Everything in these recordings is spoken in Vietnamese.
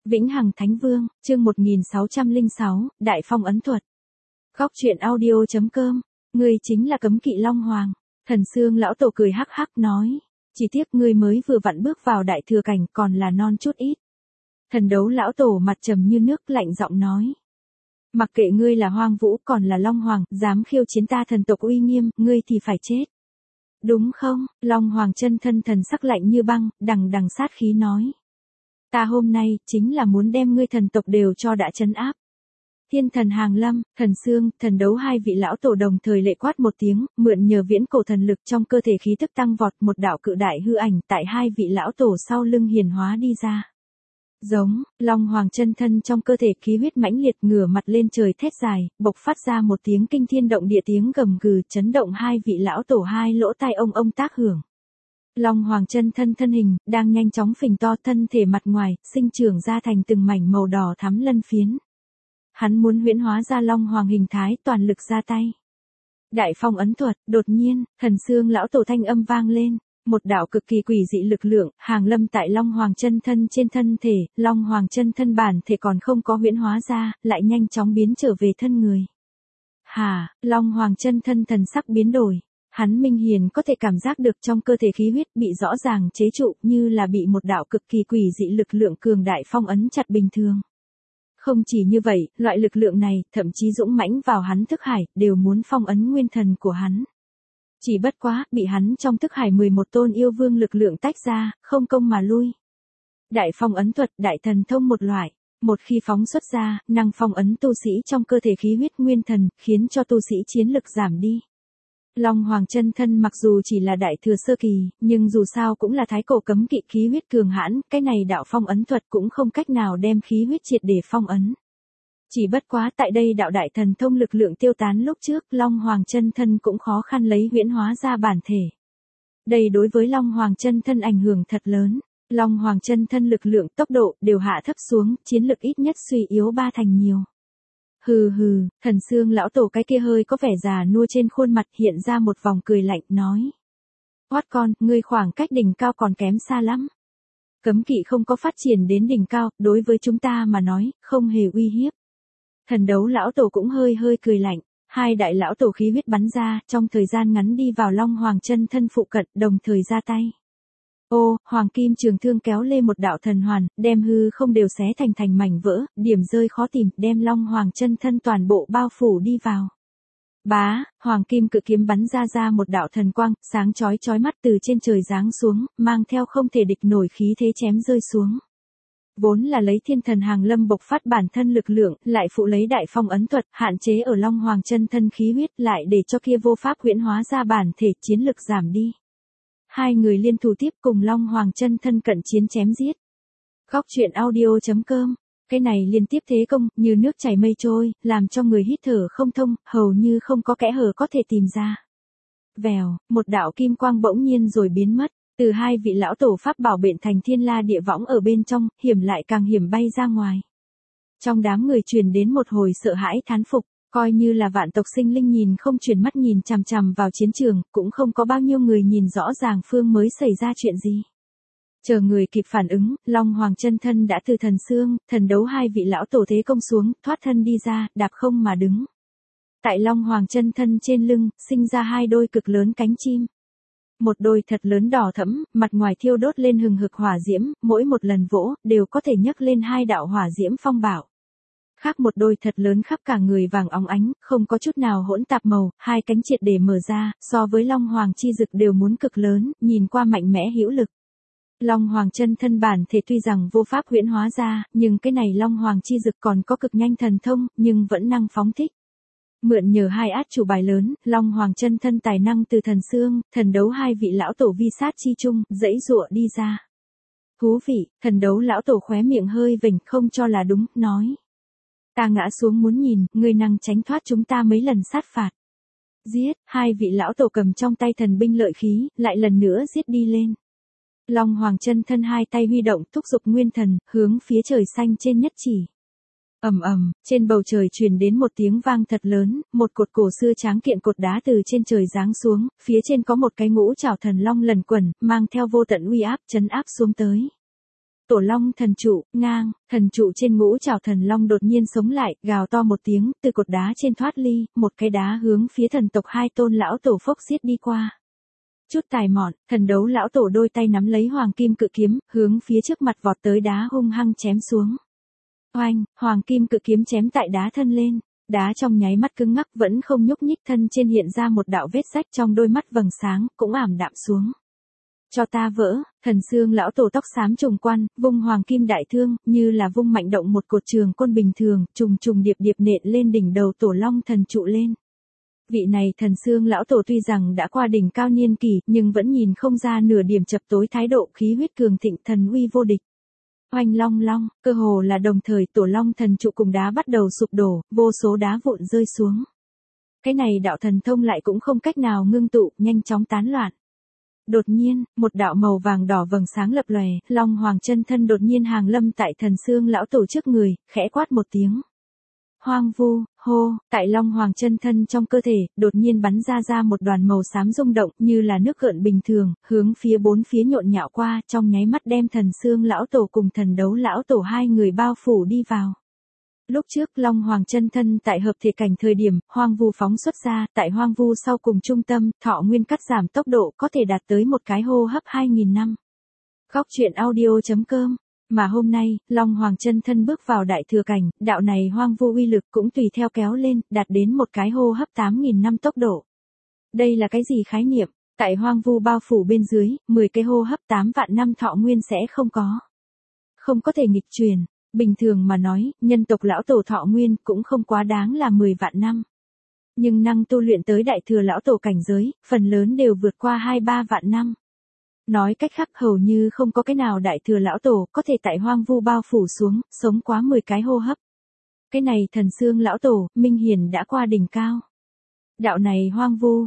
Vĩnh Hằng Thánh Vương, chương 1606, Đại Phong ấn thuật. Góc truyện audio.com, ngươi chính là cấm kỵ Long Hoàng. Thần Xương lão tổ cười hắc hắc nói, chỉ tiếc ngươi mới vừa vặn bước vào đại thừa cảnh còn là non chút ít. Thần Đấu lão tổ mặt trầm như nước lạnh giọng nói. Mặc kệ ngươi là Hoang Vũ còn là Long Hoàng, dám khiêu chiến ta thần tộc uy nghiêm, ngươi thì phải chết. Đúng không? Long Hoàng chân thân thần sắc lạnh như băng, đằng đằng sát khí nói. Ta hôm nay, chính là muốn đem ngươi thần tộc đều cho đã trấn áp. Thiên thần Hàng Lâm, thần Xương, thần Đấu hai vị lão tổ đồng thời lệ quát một tiếng, mượn nhờ viễn cổ thần lực trong cơ thể khí tức tăng vọt, một đạo cự đại hư ảnh tại hai vị lão tổ sau lưng hiển hóa đi ra. Giống, Long Hoàng chân thân trong cơ thể khí huyết mãnh liệt ngửa mặt lên trời thét dài, bộc phát ra một tiếng kinh thiên động địa tiếng gầm gừ chấn động hai vị lão tổ hai lỗ tai ông tác hưởng. Long Hoàng chân thân thân hình, đang nhanh chóng phình to thân thể mặt ngoài, sinh trưởng ra thành từng mảnh màu đỏ thắm lân phiến. Hắn muốn huyễn hóa ra Long Hoàng hình thái toàn lực ra tay. Đại Phong ấn thuật, đột nhiên, thần Xương lão tổ thanh âm vang lên. Một đạo cực kỳ quỷ dị lực lượng, hàng lâm tại Long Hoàng chân thân trên thân thể, Long Hoàng chân thân bản thể còn không có huyễn hóa ra, lại nhanh chóng biến trở về thân người. Hà, Long Hoàng chân thân thần sắc biến đổi. Hắn minh hiển có thể cảm giác được trong cơ thể khí huyết bị rõ ràng chế trụ như là bị một đạo cực kỳ quỷ dị lực lượng cường đại phong ấn chặt bình thường. Không chỉ như vậy, loại lực lượng này thậm chí dũng mãnh vào hắn thức hải, đều muốn phong ấn nguyên thần của hắn. Chỉ bất quá, bị hắn trong thức hải 11 tôn yêu vương lực lượng tách ra, không công mà lui. Đại Phong ấn thuật, đại thần thông một loại. Một khi phóng xuất ra, năng phong ấn tu sĩ trong cơ thể khí huyết nguyên thần, khiến cho tu sĩ chiến lực giảm đi. Long Hoàng chân thân mặc dù chỉ là đại thừa sơ kỳ, nhưng dù sao cũng là thái cổ cấm kỵ khí huyết cường hãn, cái này đạo phong ấn thuật cũng không cách nào đem khí huyết triệt để phong ấn. Chỉ bất quá tại đây đạo đại thần thông lực lượng tiêu tán lúc trước, Long Hoàng chân thân cũng khó khăn lấy huyễn hóa ra bản thể. Đây đối với Long Hoàng chân thân ảnh hưởng thật lớn. Long Hoàng chân thân lực lượng tốc độ đều hạ thấp xuống, chiến lực ít nhất suy yếu 3 thành nhiều. Hừ hừ, thần Xương lão tổ cái kia hơi có vẻ già nua trên khuôn mặt hiện ra một vòng cười lạnh nói. Hoát con, ngươi khoảng cách đỉnh cao còn kém xa lắm. Cấm kỵ không có phát triển đến đỉnh cao, đối với chúng ta mà nói, không hề uy hiếp. Thần Đấu lão tổ cũng hơi cười lạnh, hai đại lão tổ khí huyết bắn ra, trong thời gian ngắn đi vào Long Hoàng chân thân phụ cận, đồng thời ra tay. Ô, Hoàng Kim Trường Thương kéo lên một đạo thần hoàn, đem hư không đều xé thành mảnh vỡ, điểm rơi khó tìm, đem Long Hoàng chân thân toàn bộ bao phủ đi vào. Bá, Hoàng Kim cự kiếm bắn ra một đạo thần quang, sáng chói mắt từ trên trời giáng xuống, mang theo không thể địch nổi khí thế chém rơi xuống. Vốn là lấy thiên thần Hàng Lâm bộc phát bản thân lực lượng, lại phụ lấy đại phong ấn thuật, hạn chế ở Long Hoàng chân thân khí huyết, lại để cho kia vô pháp huyễn hóa ra bản thể, chiến lực giảm đi. Hai người liên thủ tiếp cùng Long Hoàng chân thân cận chiến chém giết. Góc truyện audio.com, cái này liên tiếp thế công, như nước chảy mây trôi, làm cho người hít thở không thông, hầu như không có kẽ hở có thể tìm ra. Vèo, một đạo kim quang bỗng nhiên rồi biến mất. Từ hai vị lão tổ pháp bảo bện thành thiên la địa võng ở bên trong, hiểm lại càng hiểm bay ra ngoài. Trong đám người truyền đến một hồi sợ hãi thán phục, coi như là vạn tộc sinh linh nhìn không chuyển mắt nhìn chằm vào chiến trường, cũng không có bao nhiêu người nhìn rõ ràng phương mới xảy ra chuyện gì. Chờ người kịp phản ứng, Long Hoàng chân thân đã từ thần Xương, thần Đấu hai vị lão tổ thế công xuống, thoát thân đi ra, đạp không mà đứng. Tại Long Hoàng chân thân trên lưng, sinh ra hai đôi cực lớn cánh chim. Một đôi thật lớn đỏ thẫm, mặt ngoài thiêu đốt lên hừng hực hỏa diễm, mỗi một lần vỗ, đều có thể nhấc lên hai đạo hỏa diễm phong bạo. Khác một đôi thật lớn khắp cả người vàng óng ánh, không có chút nào hỗn tạp màu, hai cánh triệt để mở ra, so với Long Hoàng chi dực đều muốn cực lớn, nhìn qua mạnh mẽ hữu lực. Long Hoàng chân thân bản thể tuy rằng vô pháp huyễn hóa ra, nhưng cái này Long Hoàng chi dực còn có cực nhanh thần thông, nhưng vẫn năng phóng thích. Mượn nhờ hai át chủ bài lớn, Long Hoàng chân thân tài năng từ thần Xương, thần Đấu hai vị lão tổ vi sát chi chung, dãy dụa đi ra. Thú vị, thần Đấu lão tổ khóe miệng hơi vểnh không cho là đúng, nói. Ta ngã xuống muốn nhìn, ngươi năng tránh thoát chúng ta mấy lần sát phạt. Giết, hai vị lão tổ cầm trong tay thần binh lợi khí, lại lần nữa giết đi lên. Long Hoàng chân thân hai tay huy động thúc giục nguyên thần, hướng phía trời xanh trên nhất chỉ. Trên bầu trời truyền đến một tiếng vang thật lớn, một cột cổ xưa tráng kiện cột đá từ trên trời giáng xuống, phía trên có một cái ngũ trảo thần long lần quẩn, mang theo vô tận uy áp trấn áp xuống tới. Tổ long thần trụ, ngang, thần trụ trên ngũ trảo thần long đột nhiên sống lại, gào to một tiếng, từ cột đá trên thoát ly, một cái đá hướng phía thần tộc hai tôn lão tổ phốc xiết đi qua. Chút tài mọn, thần đấu lão tổ đôi tay nắm lấy hoàng kim cự kiếm, hướng phía trước mặt vọt tới đá hung hăng chém xuống. Oanh, hoàng kim cự kiếm chém tại đá thân lên. Đá trong nháy mắt cứng ngắc vẫn không nhúc nhích, thân trên hiện ra một đạo vết rách, trong đôi mắt vầng sáng, cũng ảm đạm xuống. Cho ta vỡ, thần xương lão tổ tóc xám trùng quan, vung hoàng kim đại thương, như là vung mạnh động một cột trường côn bình thường, trùng trùng điệp điệp nện lên đỉnh đầu tổ long thần trụ lên. Vị này thần xương lão tổ tuy rằng đã qua đỉnh cao niên kỳ, nhưng vẫn nhìn không ra nửa điểm chập tối thái độ, khí huyết cường thịnh, thần uy vô địch. Oanh long long, cơ hồ là đồng thời tổ long thần trụ cùng đá bắt đầu sụp đổ, vô số đá vụn rơi xuống. Cái này đạo thần thông lại cũng không cách nào ngưng tụ, nhanh chóng tán loạn. Đột nhiên, một đạo màu vàng đỏ vầng sáng lập lòe, long hoàng chân thân đột nhiên hàng lâm tại thần xương lão tổ trước người, khẽ quát một tiếng. Hoang vu, hô, tại long hoàng chân thân trong cơ thể, đột nhiên bắn ra một đoàn màu xám rung động như là nước gợn bình thường, hướng phía bốn phía nhộn nhạo qua, trong nháy mắt đem thần xương lão tổ cùng thần đấu lão tổ hai người bao phủ đi vào. Lúc trước long hoàng chân thân tại hợp thể cảnh thời điểm, hoang vu phóng xuất ra, tại hoang vu sau cùng trung tâm, thọ nguyên cắt giảm tốc độ có thể đạt tới một cái hô hấp 2000 năm. Góc truyện audio.com. Mà hôm nay, long hoàng chân thân bước vào đại thừa cảnh, đạo này hoang vu uy lực cũng tùy theo kéo lên, đạt đến một cái hô hấp 8000 năm tốc độ. Đây là cái gì khái niệm? Tại hoang vu bao phủ bên dưới, 10 cái hô hấp 8 vạn năm thọ nguyên sẽ không có. Không có thể nghịch truyền. Bình thường mà nói, nhân tộc lão tổ thọ nguyên cũng không quá đáng là 10 vạn năm. Nhưng năng tu luyện tới đại thừa lão tổ cảnh giới, phần lớn đều vượt qua 2-3 vạn năm. Nói cách khác hầu như không có cái nào đại thừa lão tổ có thể tại hoang vu bao phủ xuống, sống quá 10 cái hô hấp. Cái này thần xương lão tổ, minh hiển đã qua đỉnh cao. Đạo này hoang vu,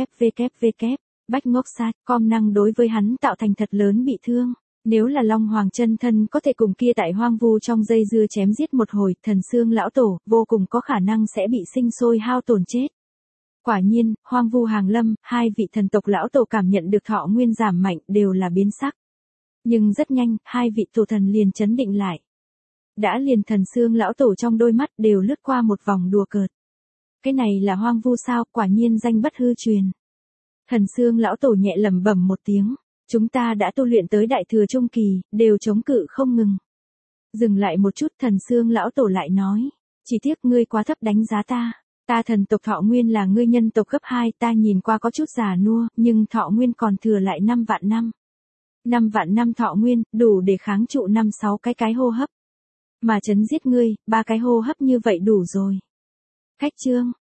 bách ngốc sát, com năng đối với hắn tạo thành thật lớn bị thương. Nếu là long hoàng chân thân có thể cùng kia tại hoang vu trong dây dưa chém giết một hồi, thần xương lão tổ, vô cùng có khả năng sẽ bị sinh sôi hao tổn chết. Quả nhiên, hoang vu hàng lâm, hai vị thần tộc lão tổ cảm nhận được thọ nguyên giảm mạnh đều là biến sắc. Nhưng rất nhanh, hai vị tổ thần liền chấn định lại. Đã liền thần xương lão tổ trong đôi mắt đều lướt qua một vòng đùa cợt. Cái này là hoang vu sao, quả nhiên danh bất hư truyền. Thần xương lão tổ nhẹ lẩm bẩm một tiếng. Chúng ta đã tu luyện tới đại thừa trung kỳ, đều chống cự không ngừng. Dừng lại một chút, thần xương lão tổ lại nói. Chỉ tiếc ngươi quá thấp đánh giá ta. Ta thần tộc thọ nguyên là ngươi nhân tộc gấp 2, ta nhìn qua có chút già nua, nhưng thọ nguyên còn thừa lại 5 vạn năm. 5 vạn năm thọ nguyên, đủ để kháng trụ 5-6 cái hô hấp. Mà chấn giết ngươi, 3 cái hô hấp như vậy đủ rồi. Khách chương,